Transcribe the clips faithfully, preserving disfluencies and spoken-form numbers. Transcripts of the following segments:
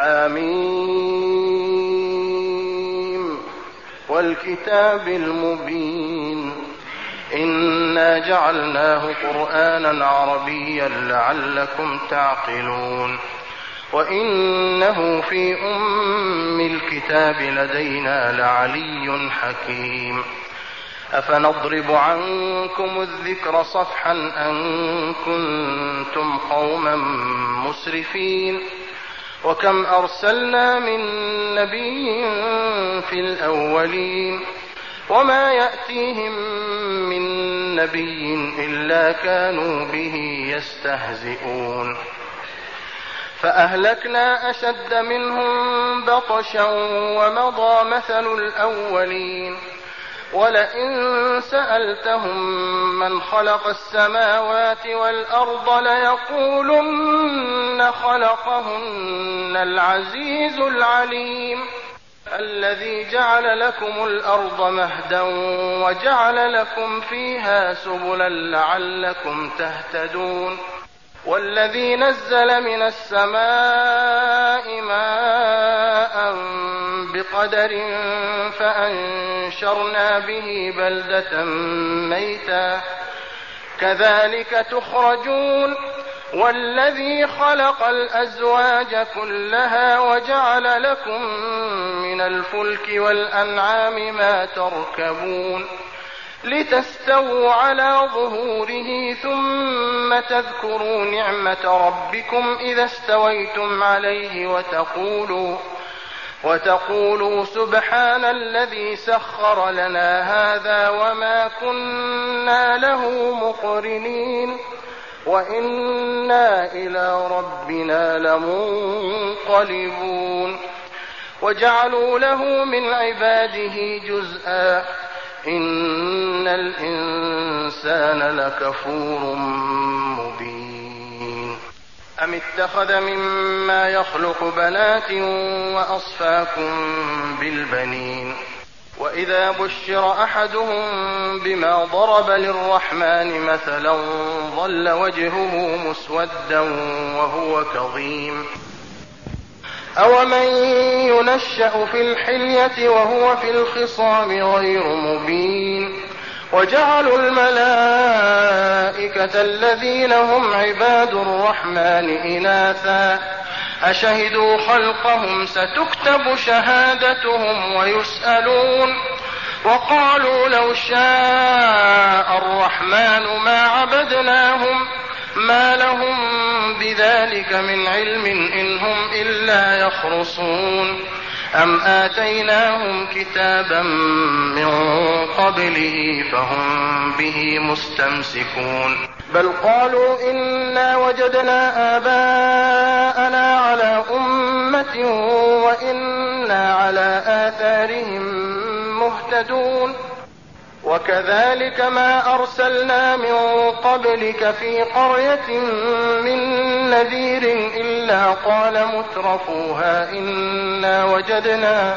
حميم والكتاب المبين إنا جعلناه قرآنا عربيا لعلكم تعقلون وإنه في أم الكتاب لدينا لعلي حكيم أفنضرب عنكم الذكر صفحا أن كنتم قوما مسرفين وكم أرسلنا من نبي في الأولين وما يأتيهم من نبي إلا كانوا به يستهزئون فأهلكنا أشد منهم بطشا ومضى مثل الأولين ولئن سألتهم من خلق السماوات والأرض ليقولن خلقهن العزيز العليم الذي جعل لكم الأرض مهدا وجعل لكم فيها سبلا لعلكم تهتدون والذي نزل من السماء ماء بقدر فأنشرنا به بلدة ميتا كذلك تخرجون والذي خلق الأزواج كلها وجعل لكم من الفلك والأنعام ما تركبون لتستووا على ظهوره ثم تذكروا نعمة ربكم إذا استويتم عليه وتقولوا وتقولوا سبحان الذي سخر لنا هذا وما كنا له مقرنين وإنا إلى ربنا لمنقلبون وجعلوا له من عباده جزءا إن الإنسان لكفور مبين أم اتخذ مما يخلق بنات وأصفاكم بالبنين وإذا بشر أحدهم بما ضرب للرحمن مثلا ظل وجهه مسودا وهو كظيم أومن ينشأ في الحلية وهو في الخصام غير مبين وجعلوا الملائكة الذين هم عباد الرحمن إناثا أشهدوا خلقهم ستكتب شهادتهم ويسألون وقالوا لو شاء الرحمن ما عبدناهم ما لهم بذلك من علم إن هم إلا يخرصون أم آتيناهم كتابا من قبله فهم به مستمسكون بل قالوا إنا وجدنا آباءنا على أمة وإنا على آثارهم مهتدون وكذلك ما أرسلنا من قبلك في قرية من نذير إلا قال مترفوها إنا وجدنا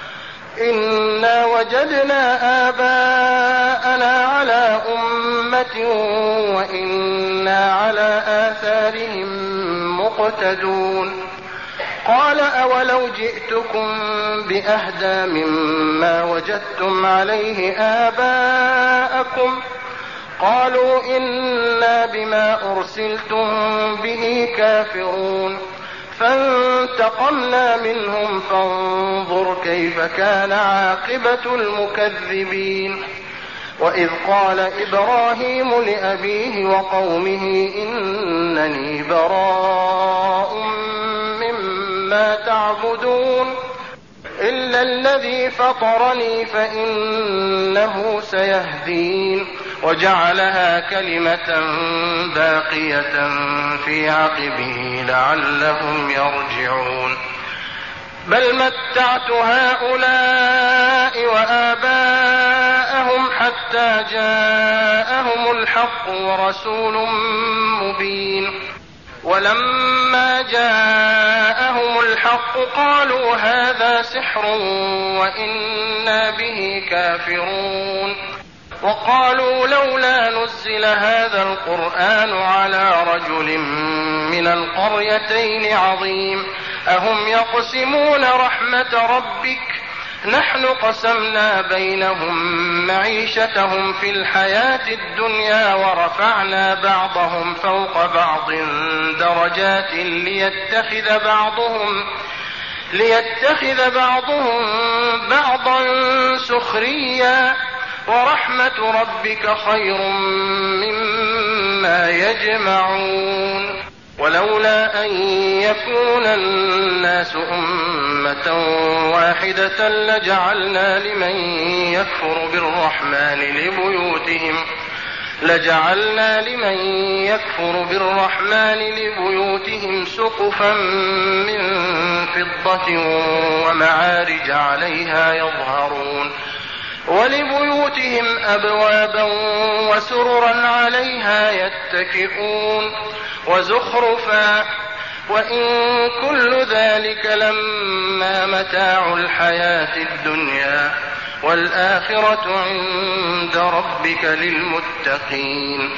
إنا وجدنا آباءنا على أمة وإنا على آثارهم مقتدون قال أولو جئتكم بأهدى مما وجدتم عليه آباءكم قالوا إنا بما أرسلتم به كافرون فانتقمنا منهم فانظر كيف كان عاقبة المكذبين وإذ قال إبراهيم لأبيه وقومه إنني براء مما تعبدون إلا الذي فطرني فإنه سيهدين وجعلها كلمة باقية في عقبه لعلهم يرجعون بل متعت هؤلاء وآباءهم حتى جاءهم الحق ورسول مبين ولما جاءهم الحق قالوا هذا سحر وإنا به كافرون وقالوا لولا نزل هذا القرآن على رجل من القريتين عظيم أهم يقسمون رحمة ربك نحن قسمنا بينهم معيشتهم في الحياة الدنيا ورفعنا بعضهم فوق بعض درجات ليتخذ بعضهم ليتخذ بعضهم بعضا سخريا ورحمة ربك خير مما يجمعون ولولا أن يكون الناس أمة واحدة لجعلنا لمن يكفر بالرحمن لبيوتهم لجعلنا لمن يكفر بالرحمن لبيوتهم سقفا من فضة ومعارج عليها يظهرون ولبيوتهم أبوابا وسررا عليها يتكئون وزخرفا وإن كل ذلك لما متاع الحياة الدنيا والآخرة عند ربك للمتقين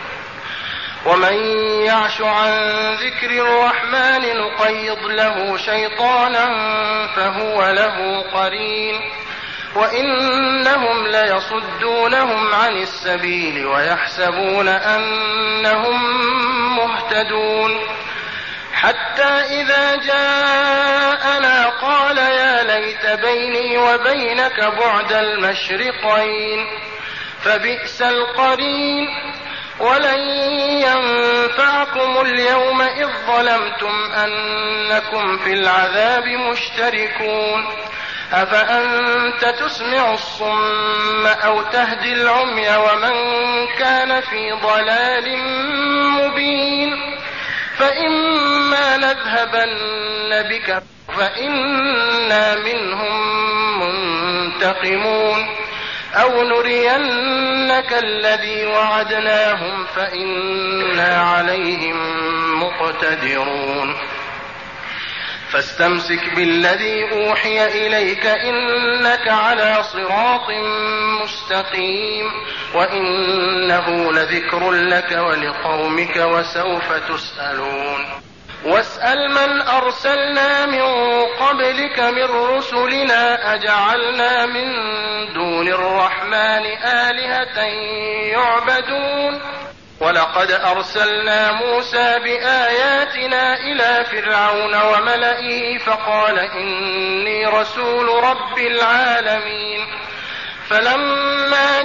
ومن يعش عن ذكر الرحمن نقيض له شيطانا فهو له قرين وإنهم ليصدونهم عن السبيل ويحسبون أنهم مهتدون حتى إذا جاءنا قال يا ليت بيني وبينك بعد المشرقين فبئس القرين ولن ينفعكم اليوم إذ ظلمتم أنكم في العذاب مشتركون أفأنت تسمع الصم أو تهدي العمي ومن كان في ضلال مبين فإما نذهبن بك فإنا منهم منتقمون أو نرينك الذي وعدناهم فإنا عليهم مقتدرون فاستمسك بالذي أوحي إليك إنك على صراط مستقيم وإنه لذكر لك ولقومك وسوف تسألون واسأل من أرسلنا من قبلك من رسلنا أجعلنا من دون الرحمن آلهة يعبدون ولقد أرسلنا موسى بآياتنا إلى فرعون وملئه فقال إني رسول رب العالمين فلما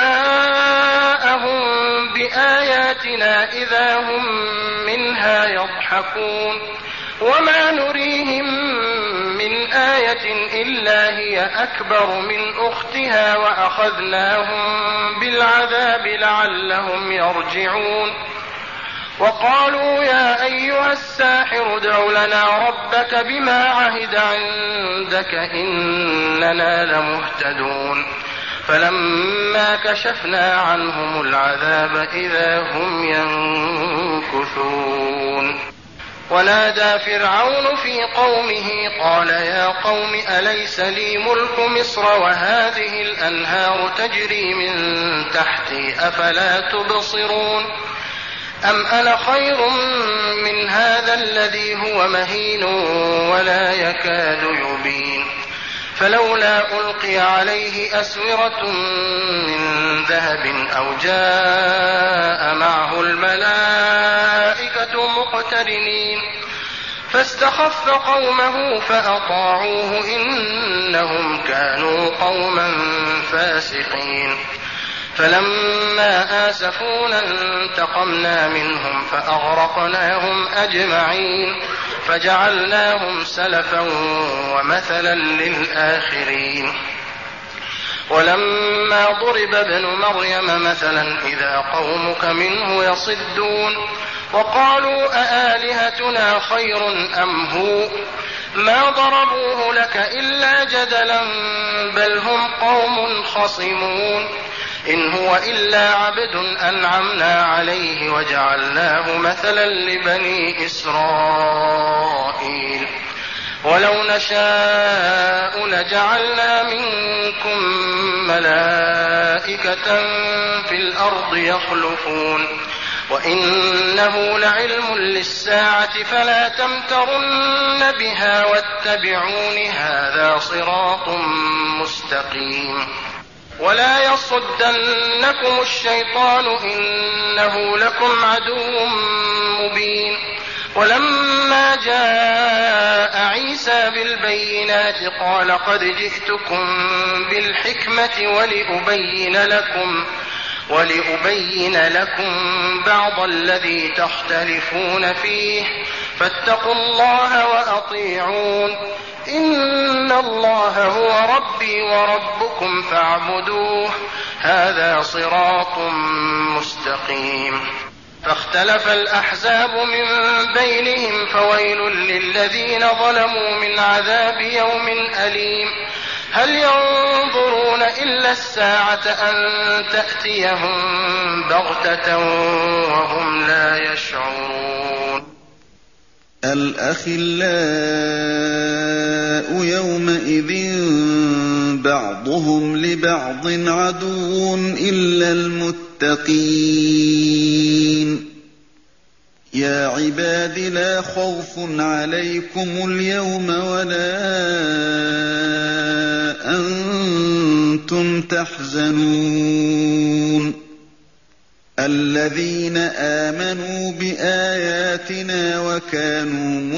جاءهم بآياتنا إذا هم منها يضحكون وما نريهم من آية إلا هي أكبر من أختها وأخذناهم بالعذاب لعلهم يرجعون وقالوا يا أيها الساحر ادع لنا ربك بما عهد عندك إننا لمهتدون فلما كشفنا عنهم العذاب إذا هم ينكثون ونادى فرعون في قومه قال يا قوم أليس لي ملك مصر وهذه الأنهار تجري من تحتي أفلا تبصرون أم أنا خير من هذا الذي هو مهين ولا يكاد يبين فلولا ألقي عليه أسورة من ذهب أو جاء معه الملائكة مقترنين فاستخف قومه فأطاعوه إنهم كانوا قوما فاسقين فلما آسفونا انتقمنا منهم فأغرقناهم أجمعين فجعلناهم سلفا ومثلا للآخرين ولما ضرب ابن مريم مثلا إذا قومك منه يصدون وقالوا أآلهتنا خير أم هو ما ضربوه لك إلا جدلا بل هم قوم خصمون إن هو إلا عبد أنعمنا عليه وجعلناه مثلا لبني إسرائيل ولو نشاء لجعلنا منكم ملائكة في الأرض يخلفون وإنه لعلم للساعة فلا تمترن بها واتبعون هذا صراط مستقيم. ولا يصدنكم الشيطان إنه لكم عدو مبين. ولما جاء عيسى بالبينات قال قد جئتكم بالحكمة ولأبين لكم ولأبين لكم بعض الذي تختلفون فيه فاتقوا الله وأطيعون إن الله هو ربي وربكم فاعبدوه هذا صراط مستقيم. فاختلف الأحزاب من بينهم فويل للذين ظلموا من عذاب يوم أليم. هل ينظرون إلا الساعة أن تأتيهم بغتة وهم لا يشعرون. الأخلاء يومئذ بعضهم لبعض عدو إلا المتقين. يا عباد لا خوف عليكم اليوم ولا أنتم تحزنون. الذين آمنوا بآياتنا وكانوا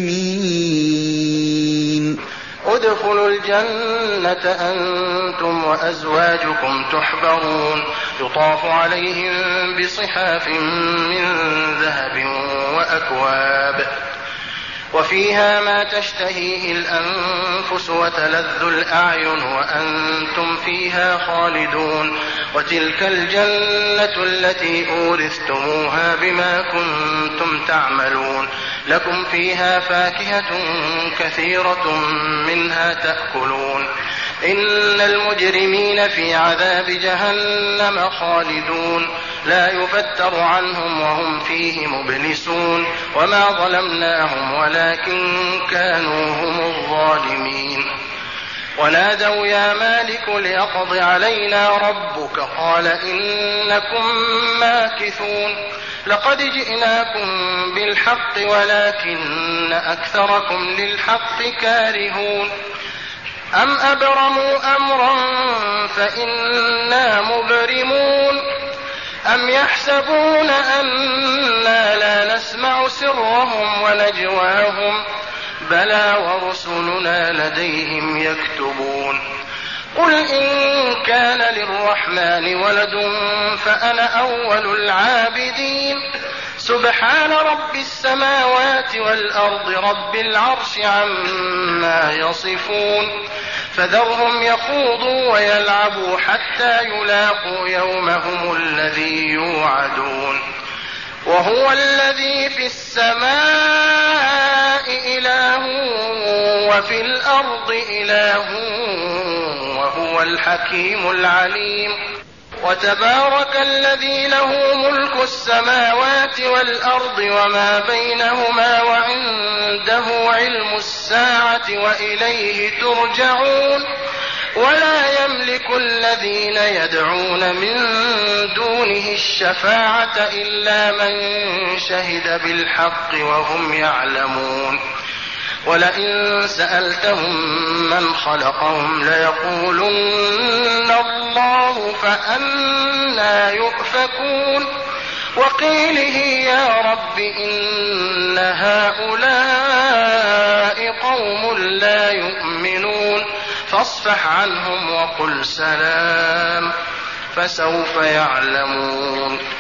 مسلمين. ادخلوا الجنة أنتم وأزواجكم تحبرون يطاف عليهم بصحاف من ذهب وأكواب وفيها ما تشتهيه الأنفس وتلذ الأعين وأنتم فيها خالدون. وتلك الجنة التي أورثتموها بما كنتم تعملون. لكم فيها فاكهة كثيرة منها تأكلون. إن المجرمين في عذاب جهنم خالدون لا يفتر عنهم وهم فيه مبلسون. وما ظلمناهم ولكن كانوا هم الظالمين. ونادوا يا مالك ليقض علينا ربك قال إنكم ماكثون. لقد جئناكم بالحق ولكن أكثركم للحق كارهون. أم أبرموا أمرا فإنا مبرمون. أم يحسبون أنا لا نسمع سرهم ونجواهم بلى ورسلنا لديهم يكتبون. قل إن كان للرحمن ولد فأنا أول العابدين. سبحان رب السماوات والأرض رب العرش عما يصفون. فذرهم يخوضوا ويلعبوا حتى يلاقوا يومهم الذي يوعدون. وهو الذي في السماء إله وفي الأرض إله وهو الحكيم العليم. وتبارك الذي له ملك السماوات والأرض وما بينهما وعنده علم الساعة وإليه ترجعون. ولا يملك الذين يدعون من دونه الشفاعة إلا من شهد بالحق وهم يعلمون. ولئن سألتهم من خلقهم ليقولن الله فأنى يؤفكون. وقيله يا رب إن هؤلاء قوم لا يؤمنون فاصفح عنهم وقل سلام فسوف يعلمون.